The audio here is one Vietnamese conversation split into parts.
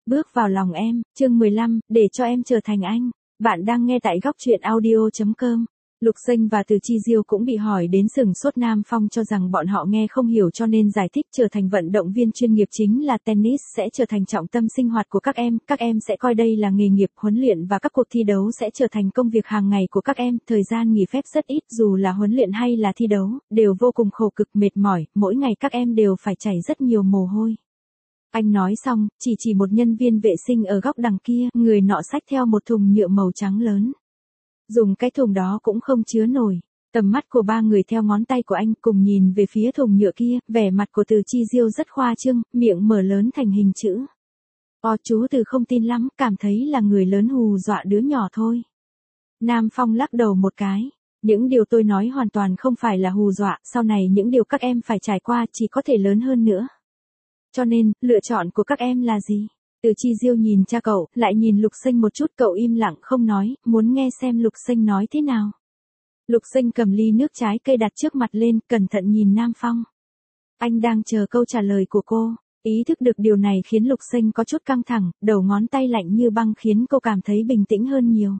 Bước vào lòng em, chương 15, để cho em trở thành anh. Bạn đang nghe tại góc truyện audio.com. Lục Sinh và Từ Chi Diêu cũng bị hỏi đến sừng sốt. Nam Phong cho rằng bọn họ nghe không hiểu cho nên giải thích trở thành vận động viên chuyên nghiệp chính là tennis sẽ trở thành trọng tâm sinh hoạt của các em sẽ coi đây là nghề nghiệp, huấn luyện và các cuộc thi đấu sẽ trở thành công việc hàng ngày của các em, thời gian nghỉ phép rất ít, dù là huấn luyện hay là thi đấu, đều vô cùng khổ cực mệt mỏi, mỗi ngày các em đều phải chảy rất nhiều mồ hôi. Anh nói xong, chỉ một nhân viên vệ sinh ở góc đằng kia, người nọ xách theo một thùng nhựa màu trắng lớn. Dùng cái thùng đó cũng không chứa nổi. Tầm mắt của ba người theo ngón tay của anh cùng nhìn về phía thùng nhựa kia, vẻ mặt của Từ Chi Diêu rất khoa trương, miệng mở lớn thành hình chữ. Chú Từ không tin lắm, cảm thấy là người lớn hù dọa đứa nhỏ thôi. Nam Phong lắc đầu một cái. Những điều tôi nói hoàn toàn không phải là hù dọa, sau này những điều các em phải trải qua chỉ có thể lớn hơn nữa. Cho nên, lựa chọn của các em là gì? Từ Chi Diêu nhìn cha cậu, lại nhìn Lục Sinh một chút, cậu im lặng không nói, muốn nghe xem Lục Sinh nói thế nào. Lục Sinh cầm ly nước trái cây đặt trước mặt lên, cẩn thận nhìn Nam Phong. Anh đang chờ câu trả lời của cô. Ý thức được điều này khiến Lục Sinh có chút căng thẳng, đầu ngón tay lạnh như băng khiến cô cảm thấy bình tĩnh hơn nhiều.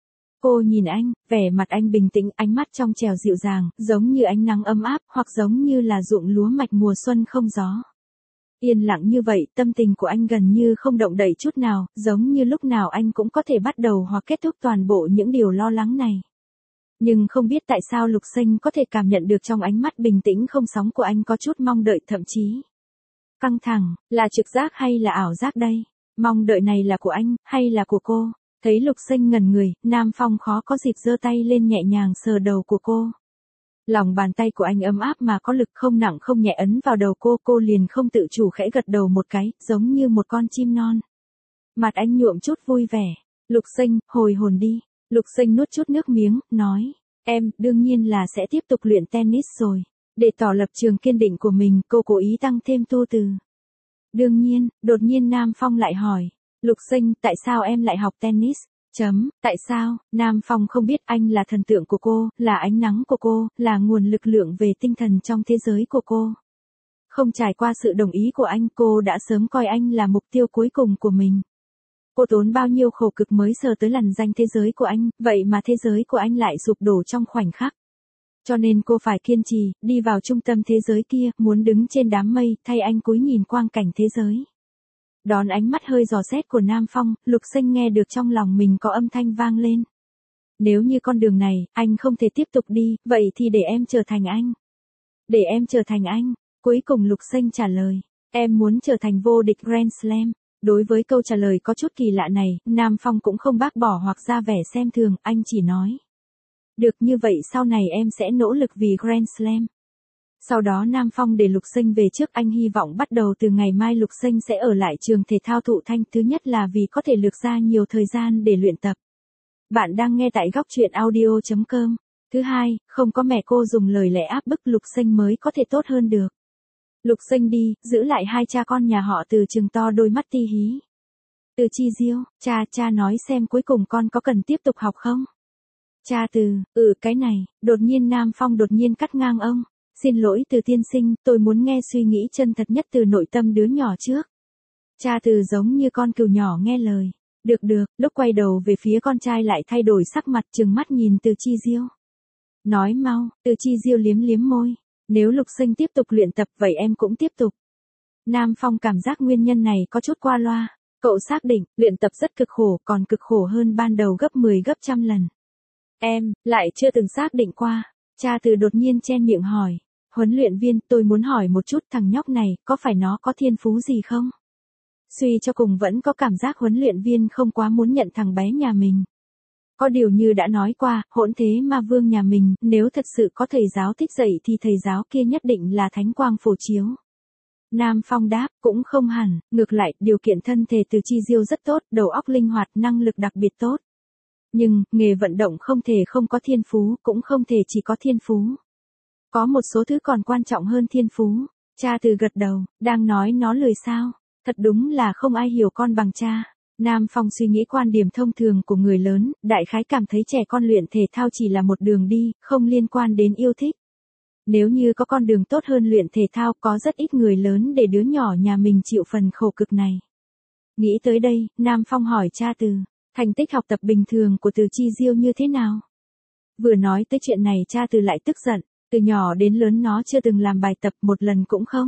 Cô nhìn anh, vẻ mặt anh bình tĩnh, ánh mắt trong trẻo dịu dàng, giống như ánh nắng ấm áp, hoặc giống như là ruộng lúa mạch mùa xuân không gió. Yên lặng như vậy, tâm tình của anh gần như không động đậy chút nào, giống như lúc nào anh cũng có thể bắt đầu hoặc kết thúc toàn bộ những điều lo lắng này. Nhưng không biết tại sao Lục Sinh có thể cảm nhận được trong ánh mắt bình tĩnh không sóng của anh có chút mong đợi, thậm chí căng thẳng, là trực giác hay là ảo giác đây? Mong đợi này là của anh, hay là của cô? Thấy Lục Sinh ngẩn người, Nam Phong khó có dịp giơ tay lên nhẹ nhàng sờ đầu của cô. Lòng bàn tay của anh ấm áp mà có lực, không nặng không nhẹ ấn vào đầu cô liền không tự chủ khẽ gật đầu một cái, giống như một con chim non. Mặt anh nhuộm chút vui vẻ. Lục Sinh, hồi hồn đi. Lục Sinh nuốt chút nước miếng, nói, em, đương nhiên là sẽ tiếp tục luyện tennis rồi. Để tỏ lập trường kiên định của mình, cô cố ý tăng thêm tu từ. Đương nhiên, đột nhiên Nam Phong lại hỏi, Lục Sinh, tại sao em lại học tennis? Tại sao? Nam Phong không biết anh là thần tượng của cô, là ánh nắng của cô, là nguồn lực lượng về tinh thần trong thế giới của cô. Không trải qua sự đồng ý của anh, cô đã sớm coi anh là mục tiêu cuối cùng của mình. Cô tốn bao nhiêu khổ cực mới sờ tới lằn ranh thế giới của anh, vậy mà thế giới của anh lại sụp đổ trong khoảnh khắc. Cho nên cô phải kiên trì, đi vào trung tâm thế giới kia, muốn đứng trên đám mây, thay anh cúi nhìn quang cảnh thế giới. Đón ánh mắt hơi dò xét của Nam Phong, Lục Sinh nghe được trong lòng mình có âm thanh vang lên. Nếu như con đường này, anh không thể tiếp tục đi, vậy thì để em trở thành anh. Để em trở thành anh. Cuối cùng Lục Sinh trả lời, em muốn trở thành vô địch Grand Slam. Đối với câu trả lời có chút kỳ lạ này, Nam Phong cũng không bác bỏ hoặc ra vẻ xem thường, anh chỉ nói. Được, như vậy sau này em sẽ nỗ lực vì Grand Slam. Sau đó Nam Phong để Lục Sinh về trước, anh hy vọng bắt đầu từ ngày mai Lục Sinh sẽ ở lại trường thể thao Thụ Thanh, thứ nhất là vì có thể lược ra nhiều thời gian để luyện tập. Bạn đang nghe tại góc truyện audio.com. Thứ hai, không có mẹ cô dùng lời lẽ áp bức Lục Sinh mới có thể tốt hơn được. Lục Sinh đi, giữ lại hai cha con nhà họ Từ trừng to đôi mắt ti hí. Từ Chi Diêu, cha nói xem cuối cùng con có cần tiếp tục học không? Cha Từ, cái này, đột nhiên Nam Phong đột nhiên cắt ngang ông. Xin lỗi Từ tiên sinh, tôi muốn nghe suy nghĩ chân thật nhất từ nội tâm đứa nhỏ trước. Cha Từ giống như con cừu nhỏ nghe lời. Được, lúc quay đầu về phía con trai lại thay đổi sắc mặt, trừng mắt nhìn Từ Chi Diêu. Nói mau, Từ Chi Diêu liếm môi. Nếu Lục Sinh tiếp tục luyện tập vậy em cũng tiếp tục. Nam Phong cảm giác nguyên nhân này có chút qua loa. Cậu xác định, luyện tập rất cực khổ, còn cực khổ hơn ban đầu gấp 10 gấp trăm lần. Em, lại chưa từng xác định qua. Cha Từ đột nhiên chen miệng hỏi. Huấn luyện viên, tôi muốn hỏi một chút, thằng nhóc này, có phải nó có thiên phú gì không? Suy cho cùng vẫn có cảm giác huấn luyện viên không quá muốn nhận thằng bé nhà mình. Có điều như đã nói qua, hỗn thế ma vương nhà mình, nếu thật sự có thầy giáo thích dạy thì thầy giáo kia nhất định là thánh quang phổ chiếu. Nam Phong đáp, cũng không hẳn, ngược lại, điều kiện thân thể Từ Chi Diêu rất tốt, đầu óc linh hoạt, năng lực đặc biệt tốt. Nhưng, nghề vận động không thể không có thiên phú, cũng không thể chỉ có thiên phú. Có một số thứ còn quan trọng hơn thiên phú. Cha Từ gật đầu, đang nói nó lười sao? Thật đúng là không ai hiểu con bằng cha. Nam Phong suy nghĩ quan điểm thông thường của người lớn, đại khái cảm thấy trẻ con luyện thể thao chỉ là một đường đi, không liên quan đến yêu thích. Nếu như có con đường tốt hơn luyện thể thao, có rất ít người lớn để đứa nhỏ nhà mình chịu phần khổ cực này. Nghĩ tới đây, Nam Phong hỏi cha Từ, thành tích học tập bình thường của Từ Chi Diêu như thế nào? Vừa nói tới chuyện này cha Từ lại tức giận, từ nhỏ đến lớn nó chưa từng làm bài tập một lần cũng không.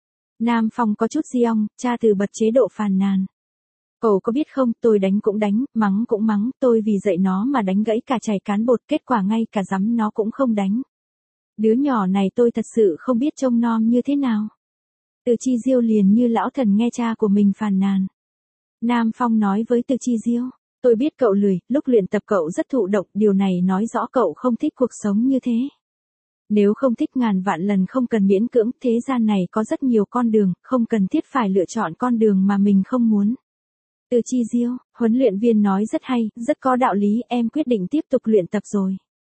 Nam Phong có chút giông, cha Từ bật chế độ phàn nàn. Cậu có biết không, tôi đánh cũng đánh, mắng cũng mắng, tôi vì dạy nó mà đánh gãy cả chày cán bột, kết quả ngay cả dắm nó cũng không đánh. Đứa nhỏ này tôi thật sự không biết trông nom như thế nào. Từ Chi Diêu liền như lão thần nghe cha của mình phàn nàn. Nam Phong nói với Từ Chi Diêu, tôi biết cậu lười, lúc luyện tập cậu rất thụ động, điều này nói rõ cậu không thích cuộc sống như thế. Nếu không thích ngàn vạn lần không cần miễn cưỡng, thế gian này có rất nhiều con đường, không cần thiết phải lựa chọn con đường mà mình không muốn. Từ Chi Diêu, huấn luyện viên nói rất hay, rất có đạo lý, em quyết định tiếp tục luyện tập rồi.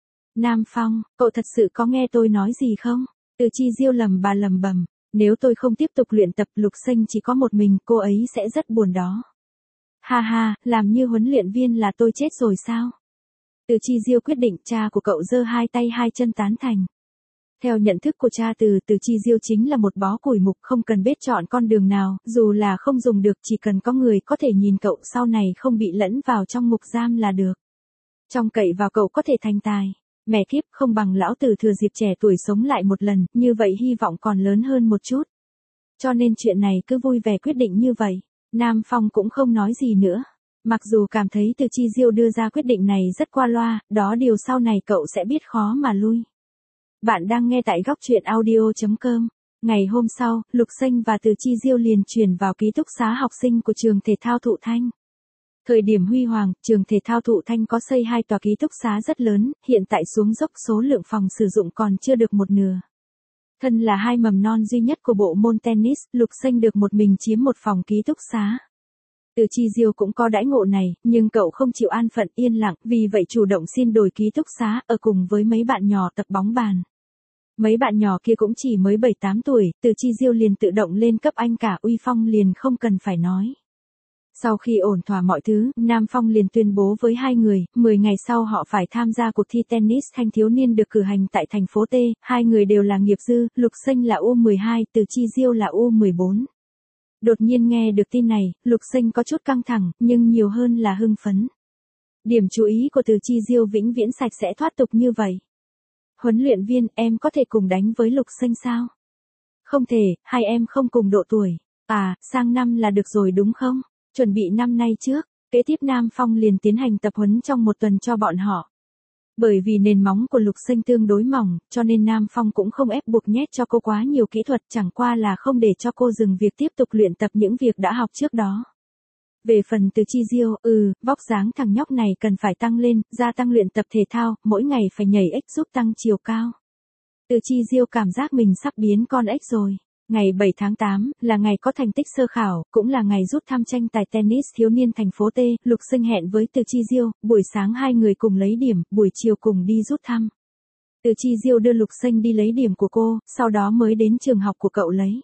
Nam Phong, cậu thật sự có nghe tôi nói gì không? Từ Chi Diêu lầm bầm, nếu tôi không tiếp tục luyện tập Lục Sinh chỉ có một mình, cô ấy sẽ rất buồn đó. Ha ha, làm như huấn luyện viên là tôi chết rồi sao? Từ Chi Diêu quyết định, cha của cậu giơ hai tay hai chân tán thành. Theo nhận thức của cha Từ Chi Diêu chính là một bó củi mục, không cần biết chọn con đường nào, dù là không dùng được, chỉ cần có người có thể nhìn cậu sau này không bị lẫn vào trong ngục giam là được. Trong cậy vào cậu có thể thành tài. Mẹ kiếp, không bằng lão tử thừa dịp trẻ tuổi sống lại một lần, như vậy hy vọng còn lớn hơn một chút. Cho nên chuyện này cứ vui vẻ quyết định như vậy. Nam Phong cũng không nói gì nữa. Mặc dù cảm thấy Từ Chi Diêu đưa ra quyết định này rất qua loa, đó điều sau này cậu sẽ biết khó mà lui. Bạn đang nghe tại góc truyện audio.com. Ngày hôm sau, Lục Sinh và Từ Chi Diêu liền chuyển vào ký túc xá học sinh của trường thể thao Thụ Thanh. Thời điểm huy hoàng, trường thể thao Thụ Thanh có xây 2 tòa ký túc xá rất lớn, hiện tại xuống dốc số lượng phòng sử dụng còn chưa được một nửa. Thân là 2 mầm non duy nhất của bộ môn tennis, Lục Sinh được một mình chiếm một phòng ký túc xá. Từ Chi Diêu cũng có đãi ngộ này, nhưng cậu không chịu an phận yên lặng, vì vậy chủ động xin đổi ký túc xá, ở cùng với mấy bạn nhỏ tập bóng bàn. Mấy bạn nhỏ kia cũng chỉ mới 7-8 tuổi, Từ Chi Diêu liền tự động lên cấp anh cả, uy phong liền không cần phải nói. Sau khi ổn thỏa mọi thứ, Nam Phong liền tuyên bố với 2 người, 10 ngày sau họ phải tham gia cuộc thi tennis thanh thiếu niên được cử hành tại thành phố T, 2 người đều là nghiệp dư, Lục Sinh là U12, Từ Chi Diêu là U14. Đột nhiên nghe được tin này, Lục Sinh có chút căng thẳng, nhưng nhiều hơn là hưng phấn. Điểm chú ý của Từ Chi Diêu vĩnh viễn sạch sẽ thoát tục như vậy. Huấn luyện viên, em có thể cùng đánh với Lục Sinh sao? Không thể, hai em không cùng độ tuổi. À, sang năm là được rồi đúng không? Chuẩn bị năm nay trước, kế tiếp Nam Phong liền tiến hành tập huấn trong một tuần cho bọn họ. Bởi vì nền móng của Lục Sinh tương đối mỏng, cho nên Nam Phong cũng không ép buộc nhét cho cô quá nhiều kỹ thuật, chẳng qua là không để cho cô dừng việc tiếp tục luyện tập những việc đã học trước đó. Về phần Từ Chi Diêu, vóc dáng thằng nhóc này cần phải tăng lên, gia tăng luyện tập thể thao, mỗi ngày phải nhảy ếch giúp tăng chiều cao. Từ Chi Diêu cảm giác mình sắp biến con ếch rồi. Ngày 7 tháng 8, là ngày có thành tích sơ khảo, cũng là ngày rút thăm tranh tài tennis thiếu niên thành phố T, Lục Sinh hẹn với Từ Chi Diêu, buổi sáng 2 người cùng lấy điểm, buổi chiều cùng đi rút thăm. Từ Chi Diêu đưa Lục Sinh đi lấy điểm của cô, sau đó mới đến trường học của cậu lấy.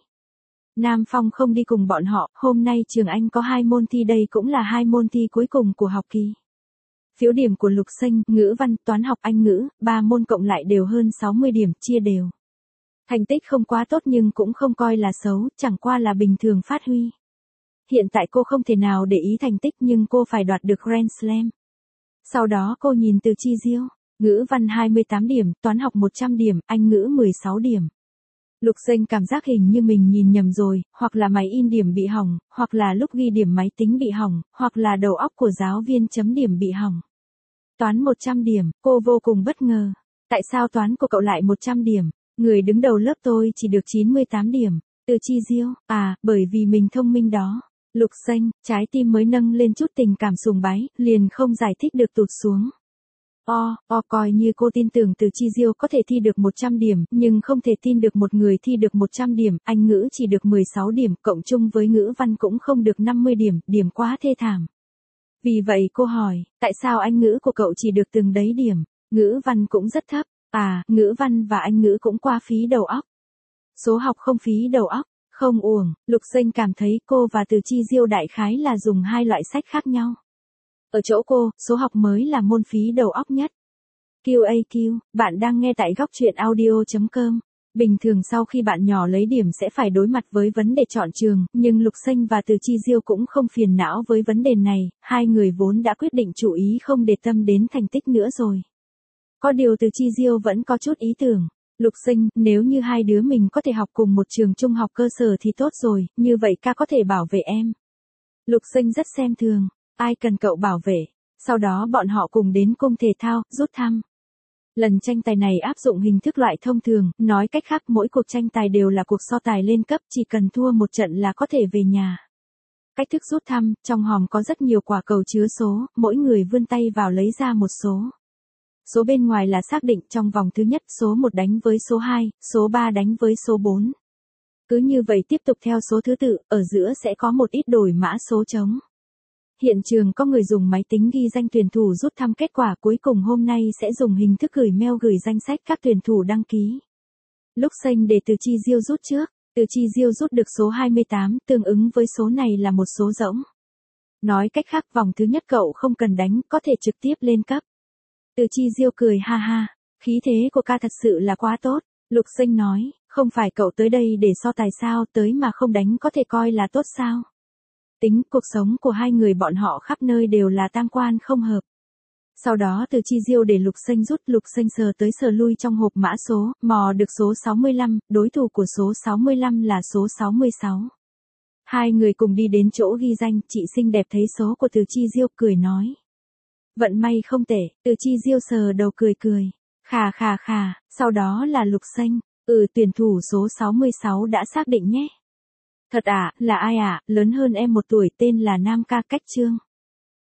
Nam Phong không đi cùng bọn họ, hôm nay trường Anh có 2 môn thi, đây cũng là 2 môn thi cuối cùng của học kỳ. Phiếu điểm của Lục Sinh, ngữ văn, toán học, Anh ngữ, 3 môn cộng lại đều hơn 60 điểm, chia đều. Thành tích không quá tốt nhưng cũng không coi là xấu, chẳng qua là bình thường phát huy. Hiện tại cô không thể nào để ý thành tích nhưng cô phải đoạt được Grand Slam. Sau đó cô nhìn Từ Chi Diêu, ngữ văn 28 điểm, toán học 100 điểm, Anh ngữ 16 điểm. Lục Sinh cảm giác hình như mình nhìn nhầm rồi, hoặc là máy in điểm bị hỏng, hoặc là lúc ghi điểm máy tính bị hỏng, hoặc là đầu óc của giáo viên chấm điểm bị hỏng. Toán 100 điểm, cô vô cùng bất ngờ. Tại sao toán của cậu lại 100 điểm? Người đứng đầu lớp tôi chỉ được 98 điểm. Từ Chi Diêu, bởi vì mình thông minh đó. Lục Sinh, trái tim mới nâng lên chút tình cảm sùng bái, liền không giải thích được tụt xuống. Coi như cô tin tưởng Từ Chi Diêu có thể thi được 100 điểm, nhưng không thể tin được một người thi được 100 điểm, Anh ngữ chỉ được 16 điểm, cộng chung với ngữ văn cũng không được 50 điểm, điểm quá thê thảm. Vì vậy cô hỏi, tại sao Anh ngữ của cậu chỉ được từng đấy điểm, ngữ văn cũng rất thấp, ngữ văn và Anh ngữ cũng quá phí đầu óc. Số học không phí đầu óc, không uổng, Lục Sinh cảm thấy cô và Từ Chi Diêu đại khái là dùng 2 loại sách khác nhau. Ở chỗ cô, số học mới là môn phí đầu óc nhất. QAQ, bạn đang nghe tại góc truyện audio.com. Bình thường sau khi bạn nhỏ lấy điểm sẽ phải đối mặt với vấn đề chọn trường, nhưng Lục Xanh và Từ Chi Diêu cũng không phiền não với vấn đề này, hai người vốn đã quyết định chú ý không để tâm đến thành tích nữa rồi. Có điều Từ Chi Diêu vẫn có chút ý tưởng. Lục Sinh, nếu như hai đứa mình có thể học cùng một trường trung học cơ sở thì tốt rồi, như vậy ca có thể bảo vệ em. Lục Sinh rất xem thường, ai cần cậu bảo vệ. Sau đó bọn họ cùng đến cung thể thao, rút thăm. Lần tranh tài này áp dụng hình thức loại thông thường, nói cách khác mỗi cuộc tranh tài đều là cuộc so tài lên cấp, chỉ cần thua một trận là có thể về nhà. Cách thức rút thăm, trong hòm có rất nhiều quả cầu chứa số, mỗi người vươn tay vào lấy ra một số. Số bên ngoài là xác định trong vòng thứ nhất, số 1 đánh với số 2, số 3 đánh với số 4. Cứ như vậy tiếp tục theo số thứ tự, ở giữa sẽ có một ít đổi mã số trống. Hiện trường có người dùng máy tính ghi danh tuyển thủ rút thăm kết quả cuối cùng hôm nay sẽ dùng hình thức gửi mail gửi danh sách các tuyển thủ đăng ký. Lúc Xanh để Từ Chi Diêu rút trước, Từ Chi Diêu rút được số 28, tương ứng với số này là một số rỗng. Nói cách khác vòng thứ nhất cậu không cần đánh, có thể trực tiếp lên cấp. Từ Chi Diêu cười ha ha, khí thế của ca thật sự là quá tốt. Lục Xanh nói, không phải cậu tới đây để so tài sao, tới mà không đánh có thể coi là tốt sao. Tính cuộc sống của hai người bọn họ khắp nơi đều là tam quan không hợp. Sau đó Từ Chi Diêu để Lục Xanh rút, Lục Xanh sờ tới sờ lui trong hộp mã số, mò được số 65, đối thủ của số 65 là số 66. Hai người cùng đi đến chỗ ghi danh, chị xinh đẹp thấy số của Từ Chi Diêu cười nói. Vận may không tệ, Từ Chi Diêu sờ đầu cười cười. Khà khà khà, sau đó là Lục Xanh, tuyển thủ số 66 đã xác định nhé. Thật à, là ai à, lớn hơn em 1 tuổi tên là Nam Ca Cách Trương.